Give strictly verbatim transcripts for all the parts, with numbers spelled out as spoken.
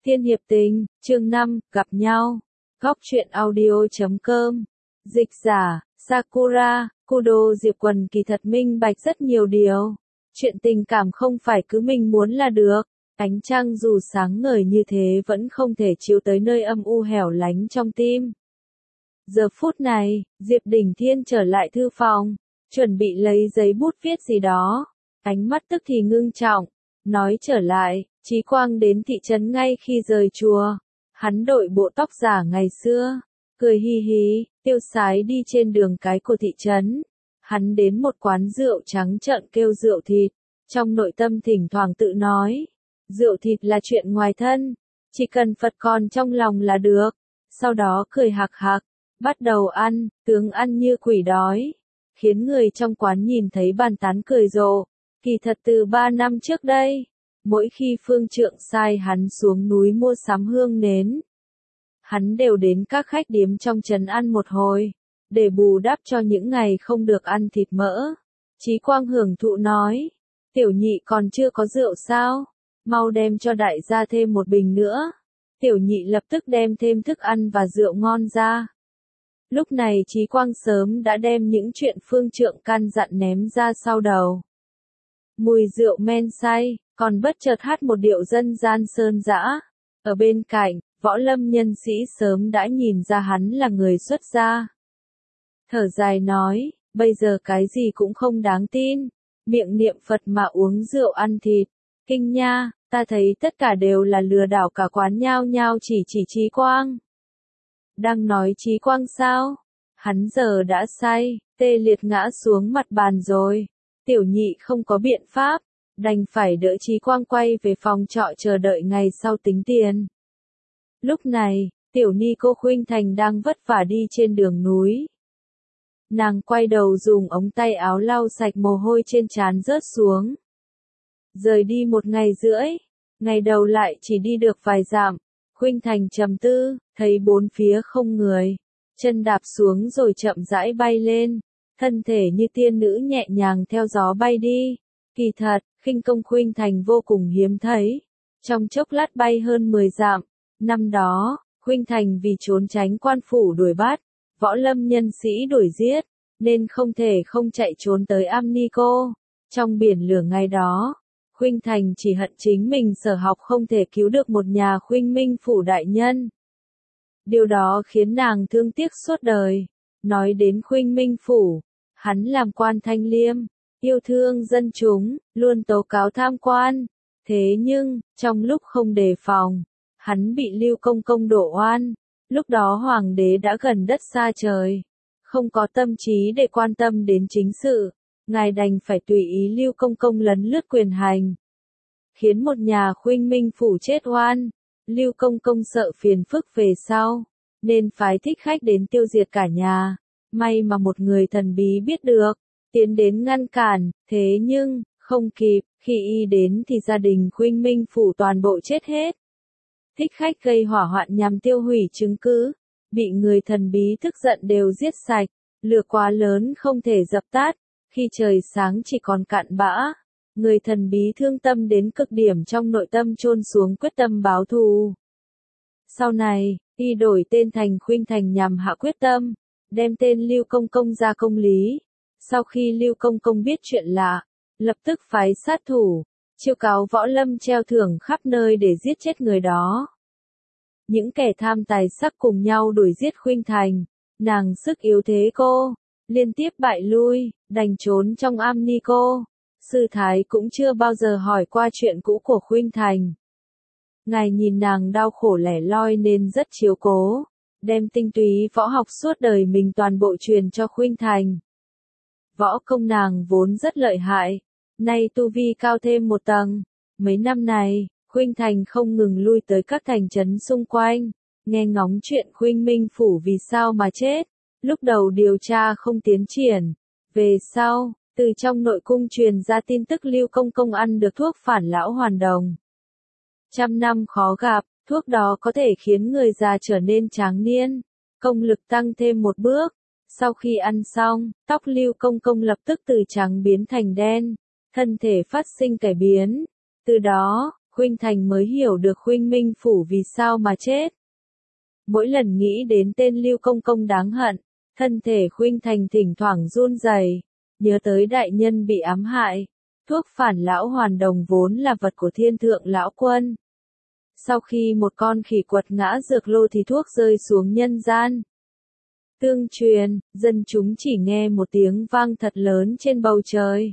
Tiên hiệp tình, chương năm, gặp nhau. Góc truyện audio chấm com. Dịch giả, Sakura, Kudo Diệp Quần kỳ thật minh bạch rất nhiều điều. Chuyện tình cảm không phải cứ mình muốn là được. Ánh trăng dù sáng ngời như thế vẫn không thể chiếu tới nơi âm u hẻo lánh trong tim. Giờ phút này, Diệp Đỉnh Thiên trở lại thư phòng, chuẩn bị lấy giấy bút viết gì đó. Ánh mắt tức thì ngưng trọng, nói trở lại, Chí Quang đến thị trấn ngay khi rời chùa. Hắn đội bộ tóc giả ngày xưa, cười hi hí, tiêu sái đi trên đường cái của thị trấn. Hắn đến một quán rượu trắng trợn kêu rượu thịt, trong nội tâm thỉnh thoảng tự nói, rượu thịt là chuyện ngoài thân, chỉ cần Phật còn trong lòng là được. Sau đó cười hạc hạc, bắt đầu ăn, tướng ăn như quỷ đói, khiến người trong quán nhìn thấy bàn tán cười rộ. Kỳ thật từ ba năm trước đây, mỗi khi Phương Trượng sai hắn xuống núi mua sắm hương nến, hắn đều đến các khách điếm trong trấn ăn một hồi, để bù đắp cho những ngày không được ăn thịt mỡ. Chí Quang hưởng thụ nói, tiểu nhị còn chưa có rượu sao? Mau đem cho đại gia thêm một bình nữa. Tiểu nhị lập tức đem thêm thức ăn và rượu ngon ra. Lúc này Chí Quang sớm đã đem những chuyện Phương Trượng căn dặn ném ra sau đầu. Mùi rượu men say, còn bất chợt hát một điệu dân gian sơn dã. Ở bên cạnh, Võ Lâm nhân sĩ sớm đã nhìn ra hắn là người xuất gia. Thở dài nói, bây giờ cái gì cũng không đáng tin, miệng niệm Phật mà uống rượu ăn thịt. Kinh nha, ta thấy tất cả đều là lừa đảo, cả quán nhao nhao chỉ chỉ Chí Quang. Đang nói Chí Quang sao? Hắn giờ đã say, tê liệt ngã xuống mặt bàn rồi. Tiểu nhị không có biện pháp, đành phải đỡ Chí Quang quay về phòng trọ chờ đợi ngày sau tính tiền. Lúc này, tiểu ni cô Khuynh Thành đang vất vả đi trên đường núi. Nàng quay đầu dùng ống tay áo lau sạch mồ hôi trên trán rớt xuống. Rời đi một ngày rưỡi, ngày đầu lại chỉ đi được vài dặm. Khuynh Thành trầm tư, thấy bốn phía không người, chân đạp xuống rồi chậm rãi bay lên, thân thể như tiên nữ nhẹ nhàng theo gió bay đi. Kỳ thật, khinh công Khuynh Thành vô cùng hiếm thấy, trong chốc lát bay hơn mười dặm. Năm đó, Khuynh Thành vì trốn tránh quan phủ đuổi bắt, võ lâm nhân sĩ đuổi giết, nên không thể không chạy trốn tới Amnico. Trong biển lửa ngày đó, Khuynh Thành chỉ hận chính mình sở học không thể cứu được một nhà Khuynh Minh phủ đại nhân. Điều đó khiến nàng thương tiếc suốt đời. Nói đến Khuynh Minh phủ, hắn làm quan thanh liêm, yêu thương dân chúng, luôn tố cáo tham quan. Thế nhưng, trong lúc không đề phòng, hắn bị Lưu Công Công đổ oan. Lúc đó hoàng đế đã gần đất xa trời, không có tâm trí để quan tâm đến chính sự. Ngài đành phải tùy ý Lưu Công Công lấn lướt quyền hành, khiến một nhà Khuynh Minh phủ chết oan. Lưu Công Công sợ phiền phức về sau, nên phái thích khách đến tiêu diệt cả nhà. May mà một người thần bí biết được, tiến đến ngăn cản, thế nhưng, không kịp, khi y đến thì gia đình Khuynh Minh phủ toàn bộ chết hết. Thích khách gây hỏa hoạn nhằm tiêu hủy chứng cứ, bị người thần bí tức giận đều giết sạch, lửa quá lớn không thể dập tắt. Khi trời sáng chỉ còn cặn bã, người thần bí thương tâm đến cực điểm, trong nội tâm chôn xuống quyết tâm báo thù. Sau này, y đổi tên thành Khuynh Thành nhằm hạ quyết tâm, đem tên Lưu Công Công ra công lý. Sau khi Lưu Công Công biết chuyện lạ, lập tức phái sát thủ, chiêu cáo võ lâm treo thưởng khắp nơi để giết chết người đó. Những kẻ tham tài sắc cùng nhau đuổi giết Khuynh Thành, nàng sức yếu thế cô, liên tiếp bại lui, đành trốn trong Amnico. Sư thái cũng chưa bao giờ hỏi qua chuyện cũ của Khuynh Thành. Ngài nhìn nàng đau khổ lẻ loi nên rất chiếu cố, đem tinh túy võ học suốt đời mình toàn bộ truyền cho Khuynh Thành. Võ công nàng vốn rất lợi hại, nay tu vi cao thêm một tầng. Mấy năm này, Khuynh Thành không ngừng lui tới các thành trấn xung quanh, nghe ngóng chuyện Khuynh Minh phủ vì sao mà chết. Lúc đầu điều tra không tiến triển, về sau, từ trong nội cung truyền ra tin tức Lưu Công Công ăn được thuốc phản lão hoàn đồng. Trăm năm khó gặp, thuốc đó có thể khiến người già trở nên tráng niên, công lực tăng thêm một bước. Sau khi ăn xong, tóc Lưu Công Công lập tức từ trắng biến thành đen, thân thể phát sinh cải biến. Từ đó, Khuynh Thành mới hiểu được Khuynh Minh Phủ vì sao mà chết. Mỗi lần nghĩ đến tên Lưu Công Công đáng hận, thân thể Khuynh Thành thỉnh thoảng run rẩy, nhớ tới đại nhân bị ám hại. Thuốc phản lão hoàn đồng vốn là vật của Thiên Thượng Lão Quân. Sau khi một con khỉ quật ngã dược lô thì thuốc rơi xuống nhân gian. Tương truyền, dân chúng chỉ nghe một tiếng vang thật lớn trên bầu trời.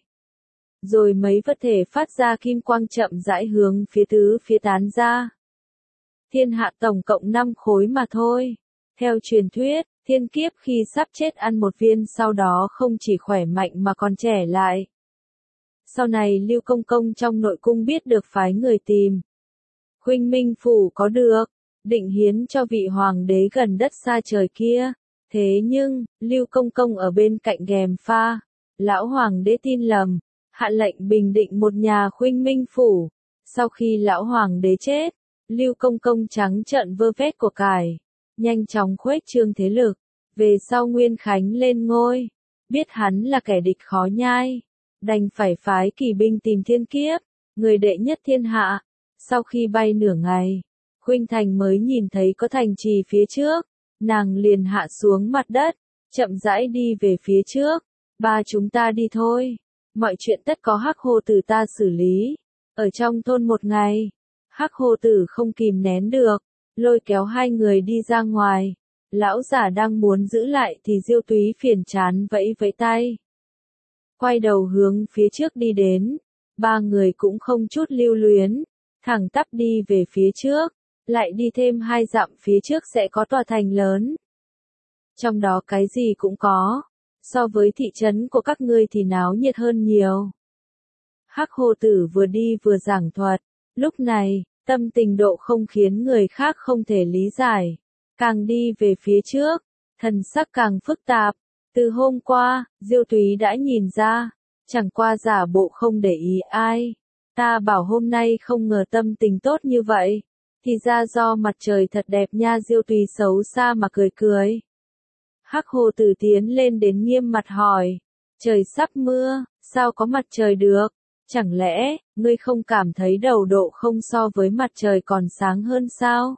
Rồi mấy vật thể phát ra kim quang chậm rãi hướng phía tứ phía tán ra. Thiên hạ tổng cộng năm khối mà thôi. Theo truyền thuyết, thiên kiếp khi sắp chết ăn một viên sau đó không chỉ khỏe mạnh mà còn trẻ lại. Sau này Lưu Công Công trong nội cung biết được phái người tìm. Khuynh Minh Phủ có được, định hiến cho vị hoàng đế gần đất xa trời kia. Thế nhưng, Lưu Công Công ở bên cạnh ghèm pha. Lão hoàng đế tin lầm, hạ lệnh bình định một nhà Khuynh Minh Phủ. Sau khi lão hoàng đế chết, Lưu Công Công trắng trợn vơ vét của cải, nhanh chóng khuếch trương thế lực. Về sau Nguyên Khánh lên ngôi, biết hắn là kẻ địch khó nhai, đành phải phái kỳ binh tìm thiên kiếp, người đệ nhất thiên hạ. Sau khi bay nửa ngày, Khuynh Thành mới nhìn thấy có thành trì phía trước, nàng liền hạ xuống mặt đất, chậm rãi đi về phía trước. Ba chúng ta đi thôi, mọi chuyện tất có Hắc Hồ Tử ta xử lý. Ở trong thôn một ngày, Hắc Hồ Tử không kìm nén được, lôi kéo hai người đi ra ngoài. Lão giả đang muốn giữ lại thì Diêu Túy phiền chán vẫy vẫy tay. Quay đầu hướng phía trước đi đến, ba người cũng không chút lưu luyến, thẳng tắp đi về phía trước, lại đi thêm hai dặm phía trước sẽ có tòa thành lớn. Trong đó cái gì cũng có, so với thị trấn của các ngươi thì náo nhiệt hơn nhiều. Hắc Hồ Tử vừa đi vừa giảng thuật, lúc này, tâm tình Độ Không khiến người khác không thể lý giải. Càng đi về phía trước, thần sắc càng phức tạp. Từ hôm qua, Diêu Túy đã nhìn ra, chẳng qua giả bộ không để ý ai. Ta bảo hôm nay không ngờ tâm tình tốt như vậy, thì ra do mặt trời thật đẹp nha. Diêu Túy xấu xa mà cười cười. Hắc Hồ Tử tiến lên đến nghiêm mặt hỏi, trời sắp mưa, sao có mặt trời được? Chẳng lẽ, ngươi không cảm thấy đầu Độ Không so với mặt trời còn sáng hơn sao?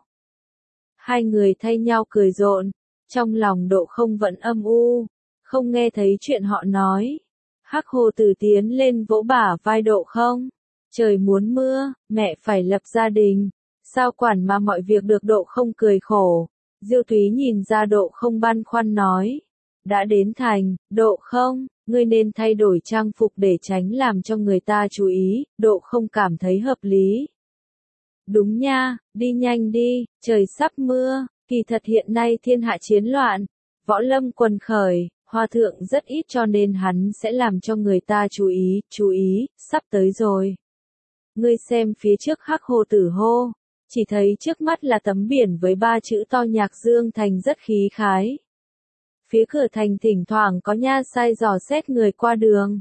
Hai người thay nhau cười rộn, trong lòng Độ Không vẫn âm u, không nghe thấy chuyện họ nói. Hắc Hồ Tử tiến lên vỗ bả vai Độ Không, trời muốn mưa, mẹ phải lập gia đình, sao quản mà mọi việc được. Độ Không cười khổ. Diêu Túy nhìn ra Độ Không băn khoăn nói, đã đến thành, Độ Không, ngươi nên thay đổi trang phục để tránh làm cho người ta chú ý. Độ Không cảm thấy hợp lý. Đúng nha, đi nhanh đi, trời sắp mưa. Kỳ thật hiện nay thiên hạ chiến loạn, võ lâm quần khởi, hòa thượng rất ít cho nên hắn sẽ làm cho người ta chú ý, chú ý, sắp tới rồi. Ngươi xem phía trước. Hắc Hồ Tử hô, chỉ thấy trước mắt là tấm biển với ba chữ to Nhạc Dương Thành rất khí khái. Phía cửa thành thỉnh thoảng có nha sai dò xét người qua đường.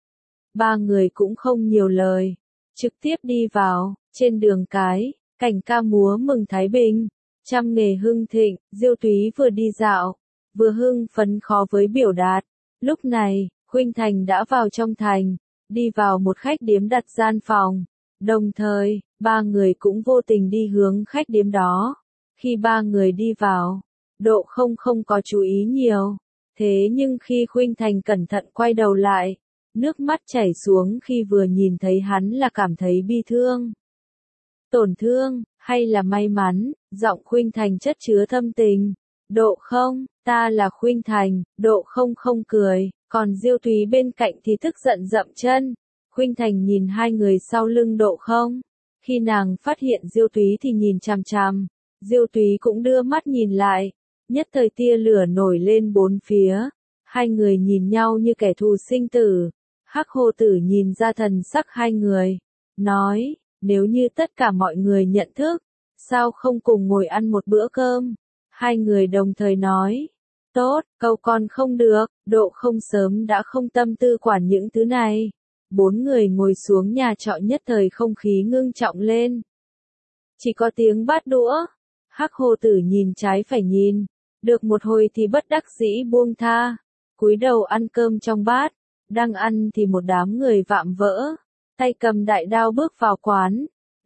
Ba người cũng không nhiều lời, trực tiếp đi vào. Trên đường cái, cảnh ca múa mừng Thái Bình, trăm nghề hưng thịnh. Diêu Túy vừa đi dạo, vừa hưng phấn khó với biểu đạt. Lúc này, Khuynh Thành đã vào trong thành, đi vào một khách điếm đặt gian phòng. Đồng thời, ba người cũng vô tình đi hướng khách điếm đó. Khi ba người đi vào, Độ Không không có chú ý nhiều. Thế nhưng khi Khuynh Thành cẩn thận quay đầu lại, nước mắt chảy xuống khi vừa nhìn thấy hắn là cảm thấy bi thương. Tổn thương, hay là may mắn, giọng Khuynh Thành chất chứa thâm tình. Độ Không, ta là Khuynh Thành. Độ Không không cười, còn Diêu Túy bên cạnh thì tức giận dậm chân. Khuynh Thành nhìn hai người sau lưng Độ Không. Khi nàng phát hiện Diêu Túy thì nhìn chằm chằm. Diêu Túy cũng đưa mắt nhìn lại. Nhất thời tia lửa nổi lên bốn phía. Hai người nhìn nhau như kẻ thù sinh tử. Hắc Hồ Tử nhìn ra thần sắc hai người, nói, nếu như tất cả mọi người nhận thức, sao không cùng ngồi ăn một bữa cơm? Hai người đồng thời nói, tốt, câu còn không được. Độ Không sớm đã không tâm tư quản những thứ này. Bốn người ngồi xuống nhà trọ, nhất thời không khí ngưng trọng lên. Chỉ có tiếng bát đũa. Hắc Hồ Tử nhìn trái phải nhìn, được một hồi thì bất đắc dĩ buông tha, cúi đầu ăn cơm trong bát. Đang ăn thì một đám người vạm vỡ, tay cầm đại đao bước vào quán.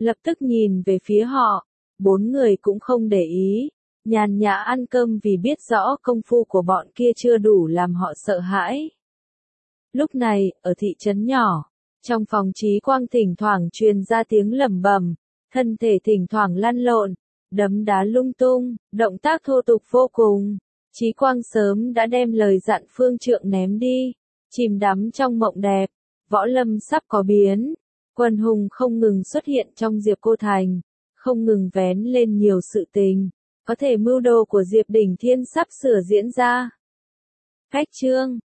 lập tức nhìn về phía họ, bốn người cũng không để ý, nhàn nhã ăn cơm vì biết rõ công phu của bọn kia chưa đủ làm họ sợ hãi. Lúc này, ở thị trấn nhỏ, trong phòng Trí Quang thỉnh thoảng truyền ra tiếng lẩm bẩm, thân thể thỉnh thoảng lăn lộn, đấm đá lung tung, động tác thô tục vô cùng. Trí Quang sớm đã đem lời dặn phương trượng ném đi, chìm đắm trong mộng đẹp, võ lâm sắp có biến, quần hùng không ngừng xuất hiện trong Diệp Cô Thành, không ngừng vén lên nhiều sự tình, có thể mưu đồ của Diệp Đỉnh Thiên sắp sửa diễn ra. Khách chương